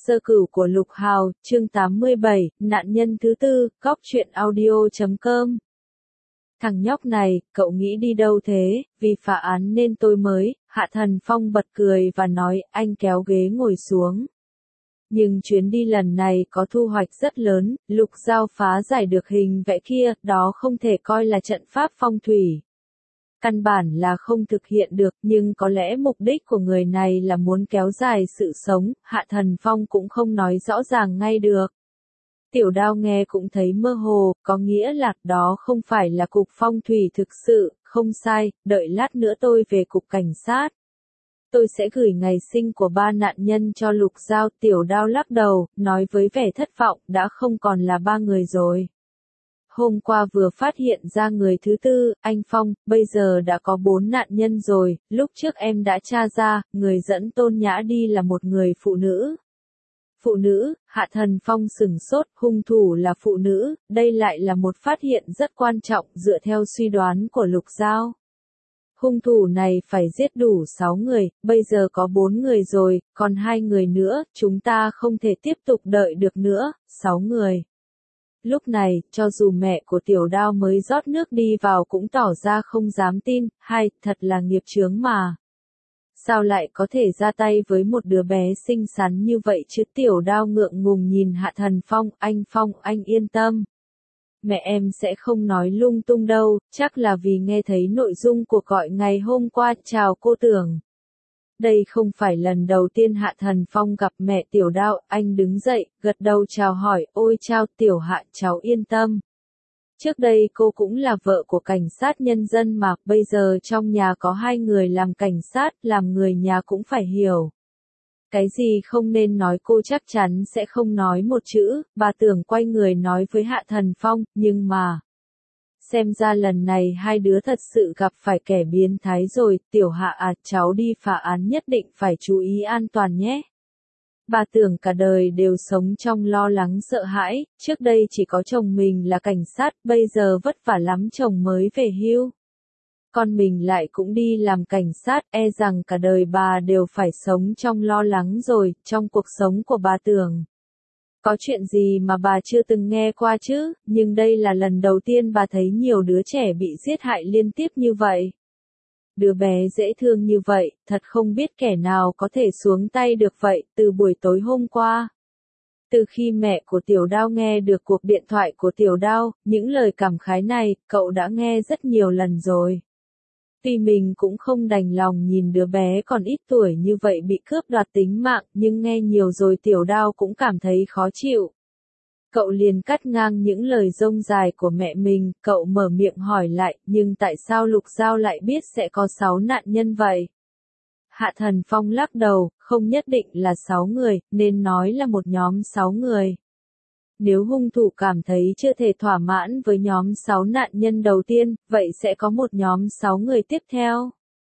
Sơ cửu của Lục Hào, chương 87, nạn nhân thứ tư, góc truyện audio.com. Thằng nhóc này, cậu nghĩ đi đâu thế, vì phá án nên tôi mới, Hạ Thần Phong bật cười và nói, anh kéo ghế ngồi xuống. Nhưng chuyến đi lần này có thu hoạch rất lớn, Lục Giao phá giải được hình vẽ kia, đó không thể coi là trận pháp phong thủy. Căn bản là không thực hiện được, nhưng có lẽ mục đích của người này là muốn kéo dài sự sống, Hạ Thần Phong cũng không nói rõ ràng ngay được. Tiểu Đao nghe cũng thấy mơ hồ, có nghĩa là đó không phải là cục phong thủy thực sự, không sai, đợi lát nữa tôi về cục cảnh sát. Tôi sẽ gửi ngày sinh của 3 nạn nhân cho Lục Giao. Tiểu Đao lắc đầu, nói với vẻ thất vọng, đã không còn là 3 người rồi. Hôm qua vừa phát hiện ra người thứ tư, anh Phong, bây giờ đã có 4 nạn nhân rồi, lúc trước em đã tra ra, người dẫn Tôn Nhã đi là một người phụ nữ. Phụ nữ, Hạ Thần Phong sửng sốt, hung thủ là phụ nữ, đây lại là một phát hiện rất quan trọng dựa theo suy đoán của Lục Giao. Hung thủ này phải giết đủ 6 người, bây giờ có 4 người rồi, còn 2 người nữa, chúng ta không thể tiếp tục đợi được nữa, 6 người. Lúc này, cho dù mẹ của Tiểu Đao mới rót nước đi vào cũng tỏ ra không dám tin, thật là nghiệp chướng mà. Sao lại có thể ra tay với một đứa bé xinh xắn như vậy chứ? Tiểu Đao ngượng ngùng nhìn Hạ Thần Phong, anh yên tâm. Mẹ em sẽ không nói lung tung đâu, chắc là vì nghe thấy nội dung cuộc gọi ngày hôm qua, chào cô Tưởng. Đây không phải lần đầu tiên Hạ Thần Phong gặp mẹ Tiểu Đao, anh đứng dậy, gật đầu chào hỏi, ôi chào Tiểu Hạ, cháu yên tâm. Trước đây cô cũng là vợ của cảnh sát nhân dân mà, bây giờ trong nhà có 2 người làm cảnh sát, làm người nhà cũng phải hiểu. Cái gì không nên nói cô chắc chắn sẽ không nói một chữ, bà Tưởng quay người nói với Hạ Thần Phong, nhưng mà... Xem ra lần này 2 đứa thật sự gặp phải kẻ biến thái rồi, Tiểu Hạ à, cháu đi phá án nhất định phải chú ý an toàn nhé. Bà Tưởng cả đời đều sống trong lo lắng sợ hãi, trước đây chỉ có chồng mình là cảnh sát, bây giờ vất vả lắm chồng mới về hưu. Con mình lại cũng đi làm cảnh sát, e rằng cả đời bà đều phải sống trong lo lắng rồi, trong cuộc sống của bà Tưởng. Có chuyện gì mà bà chưa từng nghe qua chứ, nhưng đây là lần đầu tiên bà thấy nhiều đứa trẻ bị giết hại liên tiếp như vậy. Đứa bé dễ thương như vậy, thật không biết kẻ nào có thể xuống tay được vậy, từ buổi tối hôm qua. Từ khi mẹ của Tiểu Đao nghe được cuộc điện thoại của Tiểu Đao, những lời cảm khái này, cậu đã nghe rất nhiều lần rồi. Tuy mình cũng không đành lòng nhìn đứa bé còn ít tuổi như vậy bị cướp đoạt tính mạng, nhưng nghe nhiều rồi Tiểu Đao cũng cảm thấy khó chịu. Cậu liền cắt ngang những lời rông dài của mẹ mình, cậu mở miệng hỏi lại, nhưng tại sao Lục Giao lại biết sẽ có 6 nạn nhân vậy? Hạ Thần Phong lắc đầu, không nhất định là 6 người, nên nói là một nhóm 6 người. Nếu hung thủ cảm thấy chưa thể thỏa mãn với nhóm 6 nạn nhân đầu tiên, vậy sẽ có một nhóm 6 người tiếp theo.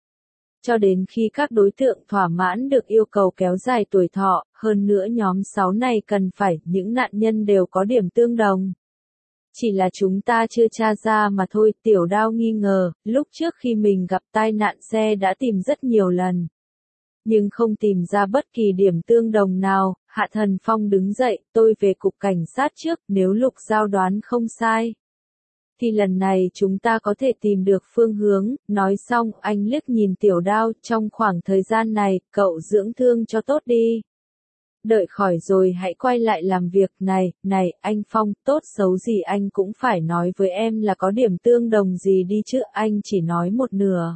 Cho đến khi các đối tượng thỏa mãn được yêu cầu kéo dài tuổi thọ, hơn nữa nhóm 6 này cần phải, những nạn nhân đều có điểm tương đồng. Chỉ là chúng ta chưa tra ra mà thôi, Tiểu Đao nghi ngờ, lúc trước khi mình gặp tai nạn xe đã tìm rất nhiều lần. Nhưng không tìm ra bất kỳ điểm tương đồng nào. Hạ Thần Phong đứng dậy, tôi về cục cảnh sát trước, nếu Lục Giao đoán không sai. Thì lần này chúng ta có thể tìm được phương hướng, nói xong, anh liếc nhìn Tiểu Đao, trong khoảng thời gian này, cậu dưỡng thương cho tốt đi. Đợi khỏi rồi hãy quay lại làm việc, này, anh Phong, tốt xấu gì anh cũng phải nói với em là có điểm tương đồng gì đi chứ, anh chỉ nói một nửa.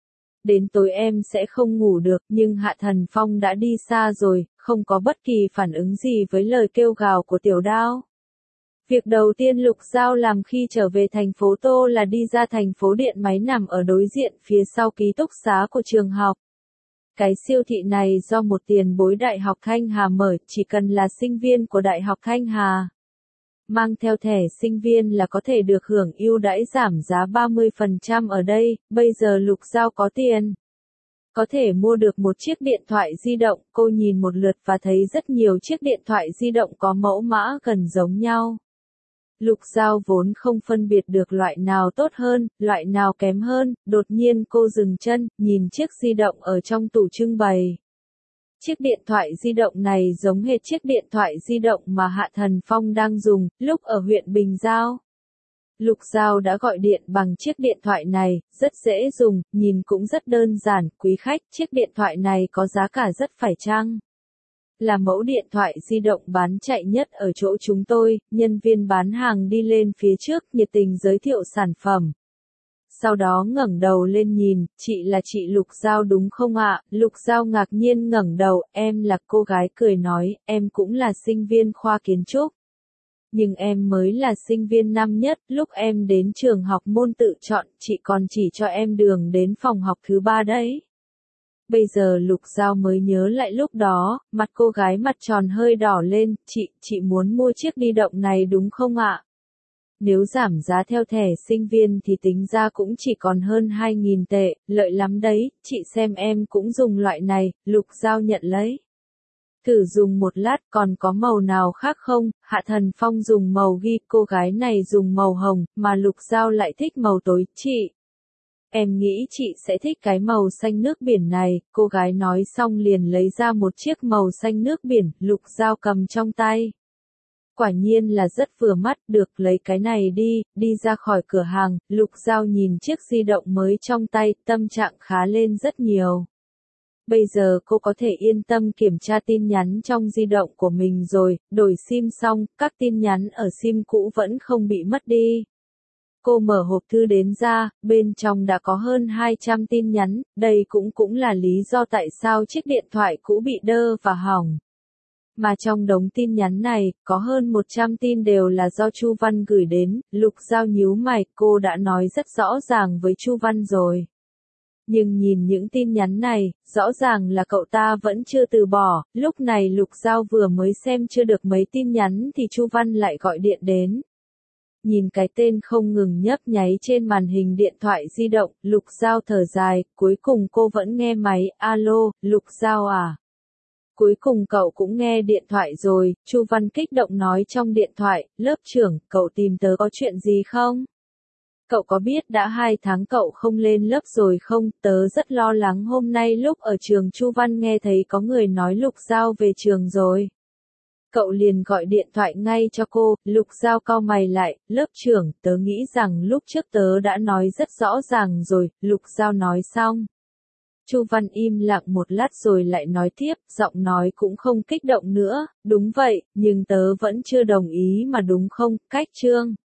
Đến tối em sẽ không ngủ được, nhưng Hạ Thần Phong đã đi xa rồi, không có bất kỳ phản ứng gì với lời kêu gào của Tiểu Đao. Việc đầu tiên Lục Giao làm khi trở về thành phố Tô là đi ra thành phố Điện Máy nằm ở đối diện phía sau ký túc xá của trường học. Cái siêu thị này do một tiền bối Đại học Thanh Hà mở, chỉ cần là sinh viên của Đại học Thanh Hà. Mang theo thẻ sinh viên là có thể được hưởng ưu đãi giảm giá 30% ở đây, bây giờ Lục Giao có tiền. Có thể mua được một chiếc điện thoại di động, cô nhìn một lượt và thấy rất nhiều chiếc điện thoại di động có mẫu mã gần giống nhau. Lục Giao vốn không phân biệt được loại nào tốt hơn, loại nào kém hơn, đột nhiên cô dừng chân, nhìn chiếc di động ở trong tủ trưng bày. Chiếc điện thoại di động này giống hệt chiếc điện thoại di động mà Hạ Thần Phong đang dùng, lúc ở huyện Bình Giao. Lục Giao đã gọi điện bằng chiếc điện thoại này, rất dễ dùng, nhìn cũng rất đơn giản, quý khách, chiếc điện thoại này có giá cả rất phải chăng. Là mẫu điện thoại di động bán chạy nhất ở chỗ chúng tôi, nhân viên bán hàng đi lên phía trước, nhiệt tình giới thiệu sản phẩm. Sau đó ngẩng đầu lên nhìn, chị là chị Lục Giao đúng không ạ? Lục Giao ngạc nhiên ngẩng đầu, em là cô gái cười nói, em cũng là sinh viên khoa kiến trúc. Nhưng em mới là sinh viên năm nhất, lúc em đến trường học môn tự chọn, chị còn chỉ cho em đường đến phòng học thứ 3 đấy. Bây giờ Lục Giao mới nhớ lại lúc đó, mặt cô gái mặt tròn hơi đỏ lên, chị muốn mua chiếc di động này đúng không ạ? Nếu giảm giá theo thẻ sinh viên thì tính ra cũng chỉ còn hơn 2.000 tệ, lợi lắm đấy, chị xem em cũng dùng loại này, Lục Giao nhận lấy. Thử dùng một lát còn có màu nào khác không, Hạ Thần Phong dùng màu ghi, cô gái này dùng màu hồng, mà Lục Giao lại thích màu tối, chị. Em nghĩ chị sẽ thích cái màu xanh nước biển này, cô gái nói xong liền lấy ra một chiếc màu xanh nước biển, Lục Giao cầm trong tay. Quả nhiên là rất vừa mắt, được lấy cái này đi ra khỏi cửa hàng, Lục Giao nhìn chiếc di động mới trong tay, tâm trạng khá lên rất nhiều. Bây giờ cô có thể yên tâm kiểm tra tin nhắn trong di động của mình rồi, đổi SIM xong, các tin nhắn ở SIM cũ vẫn không bị mất đi. Cô mở hộp thư đến ra, bên trong đã có hơn 200 tin nhắn, đây cũng là lý do tại sao chiếc điện thoại cũ bị đơ và hỏng. Mà trong đống tin nhắn này, có hơn 100 tin đều là do Chu Văn gửi đến, Lục Giao nhíu mày, cô đã nói rất rõ ràng với Chu Văn rồi. Nhưng nhìn những tin nhắn này, rõ ràng là cậu ta vẫn chưa từ bỏ, lúc này Lục Giao vừa mới xem chưa được mấy tin nhắn thì Chu Văn lại gọi điện đến. Nhìn cái tên không ngừng nhấp nháy trên màn hình điện thoại di động, Lục Giao thở dài, cuối cùng cô vẫn nghe máy, alo, Lục Giao à? Cuối cùng cậu cũng nghe điện thoại rồi, Chu Văn kích động nói trong điện thoại, lớp trưởng, cậu tìm tớ có chuyện gì không? Cậu có biết đã 2 tháng cậu không lên lớp rồi không? Tớ rất lo lắng hôm nay lúc ở trường Chu Văn nghe thấy có người nói Lục Giao về trường rồi. Cậu liền gọi điện thoại ngay cho cô, Lục Giao cau mày lại, lớp trưởng, tớ nghĩ rằng lúc trước tớ đã nói rất rõ ràng rồi, Lục Giao nói xong. Chu Văn im lặng một lát rồi lại nói tiếp, giọng nói cũng không kích động nữa, đúng vậy, nhưng tớ vẫn chưa đồng ý mà đúng không, cách chương.